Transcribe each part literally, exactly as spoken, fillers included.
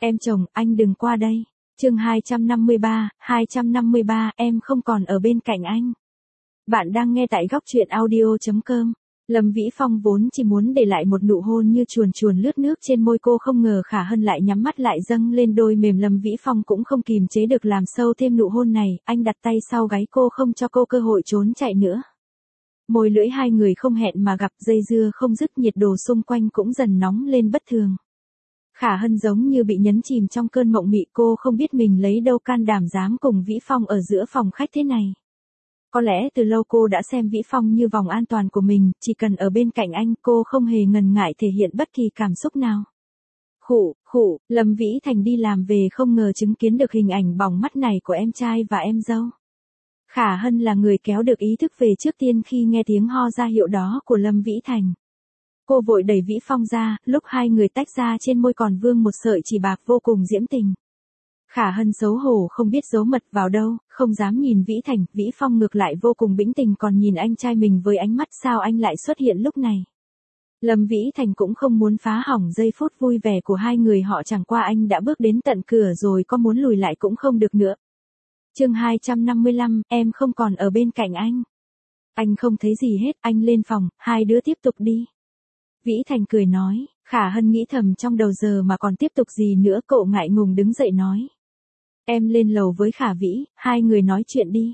Em chồng, anh đừng qua đây. Chương hai trăm năm mươi ba, hai trăm năm mươi ba, em không còn ở bên cạnh anh. Bạn đang nghe tại góc truyện audio chấm com. Lâm Vĩ Phong vốn chỉ muốn để lại một nụ hôn như chuồn chuồn lướt nước trên môi cô, không ngờ Khả Hân lại nhắm mắt lại dâng lên đôi mềm. Lâm Vĩ Phong cũng không kìm chế được làm sâu thêm nụ hôn này, anh đặt tay sau gáy cô không cho cô cơ hội trốn chạy nữa. Môi lưỡi hai người không hẹn mà gặp, dây dưa không dứt, nhiệt độ xung quanh cũng dần nóng lên bất thường. Khả Hân giống như bị nhấn chìm trong cơn mộng mị, cô không biết mình lấy đâu can đảm dám cùng Vĩ Phong ở giữa phòng khách thế này. Có lẽ từ lâu cô đã xem Vĩ Phong như vòng an toàn của mình, chỉ cần ở bên cạnh anh cô không hề ngần ngại thể hiện bất kỳ cảm xúc nào. Khụ, khụ, Lâm Vĩ Thành đi làm về không ngờ chứng kiến được hình ảnh bỏng mắt này của em trai và em dâu. Khả Hân là người kéo được ý thức về trước tiên khi nghe tiếng ho ra hiệu đó của Lâm Vĩ Thành. Cô vội đẩy Vĩ Phong ra, lúc hai người tách ra trên môi còn vương một sợi chỉ bạc vô cùng diễm tình. Khả Hân xấu hổ không biết giấu mật vào đâu, không dám nhìn Vĩ Thành. Vĩ Phong ngược lại vô cùng bĩnh tình, còn nhìn anh trai mình với ánh mắt sao anh lại xuất hiện lúc này. Lâm Vĩ Thành cũng không muốn phá hỏng giây phút vui vẻ của hai người họ, chẳng qua anh đã bước đến tận cửa rồi, có muốn lùi lại cũng không được nữa. Chương hai trăm năm mươi lăm, em không còn ở bên cạnh anh. Anh không thấy gì hết, anh lên phòng, hai đứa tiếp tục đi. Vĩ Thành cười nói. Khả Hân nghĩ thầm trong đầu giờ mà còn tiếp tục gì nữa, cậu ngại ngùng đứng dậy nói. Em lên lầu với Khả Vĩ, hai người nói chuyện đi.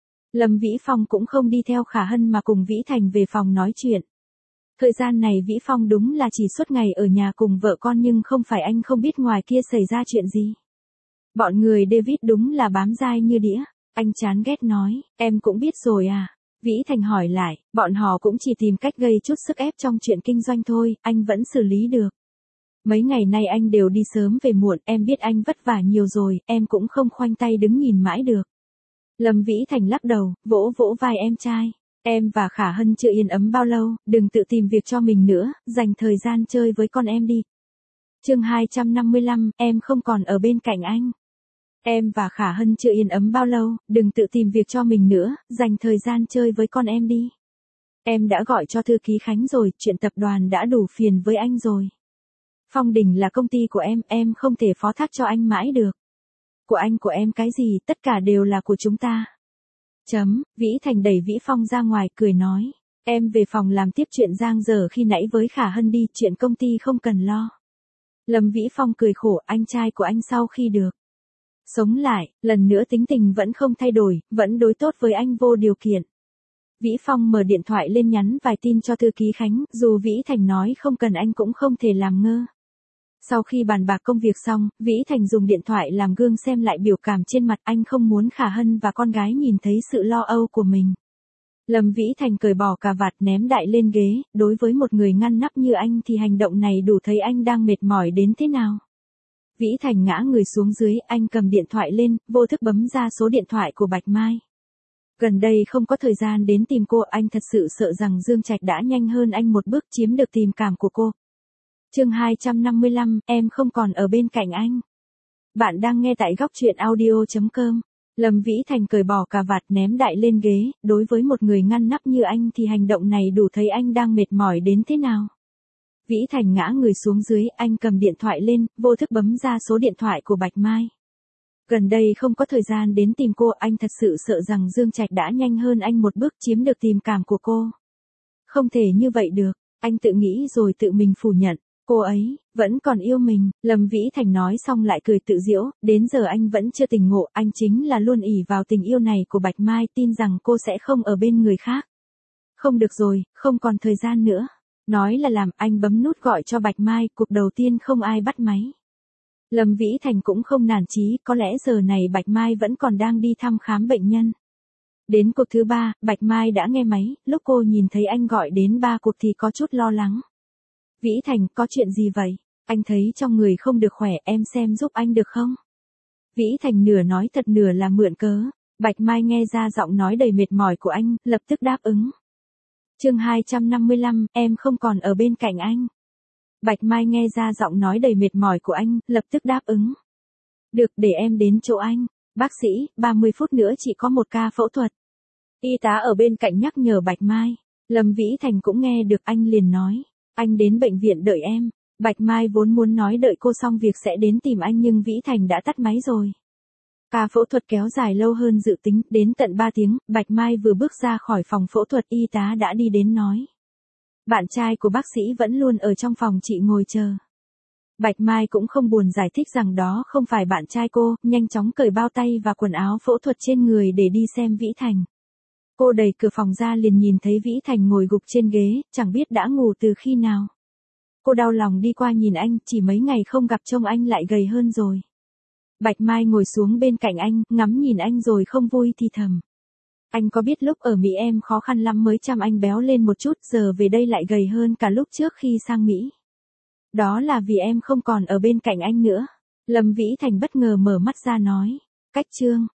Lâm Vĩ Phong cũng không đi theo Khả Hân mà cùng Vĩ Thành về phòng nói chuyện. Thời gian này Vĩ Phong đúng là chỉ suốt ngày ở nhà cùng vợ con, nhưng không phải anh không biết ngoài kia xảy ra chuyện gì. Bọn người David đúng là bám dai như đĩa. Anh chán ghét nói, em cũng biết rồi à. Vĩ Thành hỏi lại, bọn họ cũng chỉ tìm cách gây chút sức ép trong chuyện kinh doanh thôi, anh vẫn xử lý được. Mấy ngày nay anh đều đi sớm về muộn, em biết anh vất vả nhiều rồi, em cũng không khoanh tay đứng nhìn mãi được. Lâm Vĩ Thành lắc đầu, vỗ vỗ vai em trai. Em và Khả Hân chưa yên ấm bao lâu, đừng tự tìm việc cho mình nữa, dành thời gian chơi với con em đi. Chương hai trăm năm mươi lăm, em không còn ở bên cạnh anh. Em và Khả Hân chưa yên ấm bao lâu, đừng tự tìm việc cho mình nữa, dành thời gian chơi với con em đi. Em đã gọi cho thư ký Khánh rồi, chuyện tập đoàn đã đủ phiền với anh rồi. Phong Đình là công ty của em, em không thể phó thác cho anh mãi được. Của anh của em cái gì, tất cả đều là của chúng ta. Chấm, Vĩ Thành đẩy Vĩ Phong ra ngoài, cười nói. Em về phòng làm tiếp chuyện giang dở khi nãy với Khả Hân đi, chuyện công ty không cần lo. Lâm Vĩ Phong cười khổ, anh trai của anh sau khi được sống lại, lần nữa tính tình vẫn không thay đổi, vẫn đối tốt với anh vô điều kiện. Vĩ Phong mở điện thoại lên nhắn vài tin cho thư ký Khánh, dù Vĩ Thành nói không cần anh cũng không thể làm ngơ. Sau khi bàn bạc công việc xong, Vĩ Thành dùng điện thoại làm gương xem lại biểu cảm trên mặt anh, không muốn Khả Hân và con gái nhìn thấy sự lo âu của mình. Lâm Vĩ Thành cởi bỏ cà vạt ném đại lên ghế, đối với một người ngăn nắp như anh thì hành động này đủ thấy anh đang mệt mỏi đến thế nào. Vĩ Thành ngã người xuống dưới, anh cầm điện thoại lên, vô thức bấm ra số điện thoại của Bạch Mai. Gần đây không có thời gian đến tìm cô, anh thật sự sợ rằng Dương Trạch đã nhanh hơn anh một bước chiếm được tình cảm của cô. Chương hai trăm năm mươi lăm, em không còn ở bên cạnh anh. Bạn đang nghe tại góc truyện audio chấm com. Lâm Vĩ Thành cởi bỏ cà vạt ném đại lên ghế, đối với một người ngăn nắp như anh thì hành động này đủ thấy anh đang mệt mỏi đến thế nào. Vĩ Thành ngã người xuống dưới, anh cầm điện thoại lên, vô thức bấm ra số điện thoại của Bạch Mai. Gần đây không có thời gian đến tìm cô, anh thật sự sợ rằng Dương Trạch đã nhanh hơn anh một bước chiếm được tình cảm của cô. Không thể như vậy được, anh tự nghĩ rồi tự mình phủ nhận, cô ấy vẫn còn yêu mình. Lâm Vĩ Thành nói xong lại cười tự giễu, đến giờ anh vẫn chưa tỉnh ngộ, anh chính là luôn ỷ vào tình yêu này của Bạch Mai, tin rằng cô sẽ không ở bên người khác. Không được rồi, không còn thời gian nữa. Nói là làm, anh bấm nút gọi cho Bạch Mai, cuộc đầu tiên không ai bắt máy. Lâm Vĩ Thành cũng không nản chí, có lẽ giờ này Bạch Mai vẫn còn đang đi thăm khám bệnh nhân. Đến cuộc thứ ba, Bạch Mai đã nghe máy, lúc cô nhìn thấy anh gọi đến ba cuộc thì có chút lo lắng. Vĩ Thành, có chuyện gì vậy? Anh thấy trong người không được khỏe, em xem giúp anh được không? Vĩ Thành nửa nói thật nửa là mượn cớ. Bạch Mai nghe ra giọng nói đầy mệt mỏi của anh, lập tức đáp ứng. Chương hai trăm năm mươi lăm, em không còn ở bên cạnh anh. Bạch Mai nghe ra giọng nói đầy mệt mỏi của anh, lập tức đáp ứng. Được, để em đến chỗ anh. Bác sĩ, ba mươi phút nữa chỉ có một ca phẫu thuật. Y tá ở bên cạnh nhắc nhở Bạch Mai. Lâm Vĩ Thành cũng nghe được, anh liền nói. Anh đến bệnh viện đợi em. Bạch Mai vốn muốn nói đợi cô xong việc sẽ đến tìm anh nhưng Vĩ Thành đã tắt máy rồi. Ca phẫu thuật kéo dài lâu hơn dự tính, đến tận ba tiếng, Bạch Mai vừa bước ra khỏi phòng phẫu thuật y tá đã đi đến nói. Bạn trai của bác sĩ vẫn luôn ở trong phòng chị ngồi chờ. Bạch Mai cũng không buồn giải thích rằng đó không phải bạn trai cô, nhanh chóng cởi bao tay và quần áo phẫu thuật trên người để đi xem Vĩ Thành. Cô đẩy cửa phòng ra liền nhìn thấy Vĩ Thành ngồi gục trên ghế, chẳng biết đã ngủ từ khi nào. Cô đau lòng đi qua nhìn anh, chỉ mấy ngày không gặp trông anh lại gầy hơn rồi. Bạch Mai ngồi xuống bên cạnh anh, ngắm nhìn anh rồi không vui thì thầm. Anh có biết lúc ở Mỹ em khó khăn lắm mới chăm anh béo lên một chút, giờ về đây lại gầy hơn cả lúc trước khi sang Mỹ. Đó là vì em không còn ở bên cạnh anh nữa. Lâm Vĩ Thành bất ngờ mở mắt ra nói. Cách chương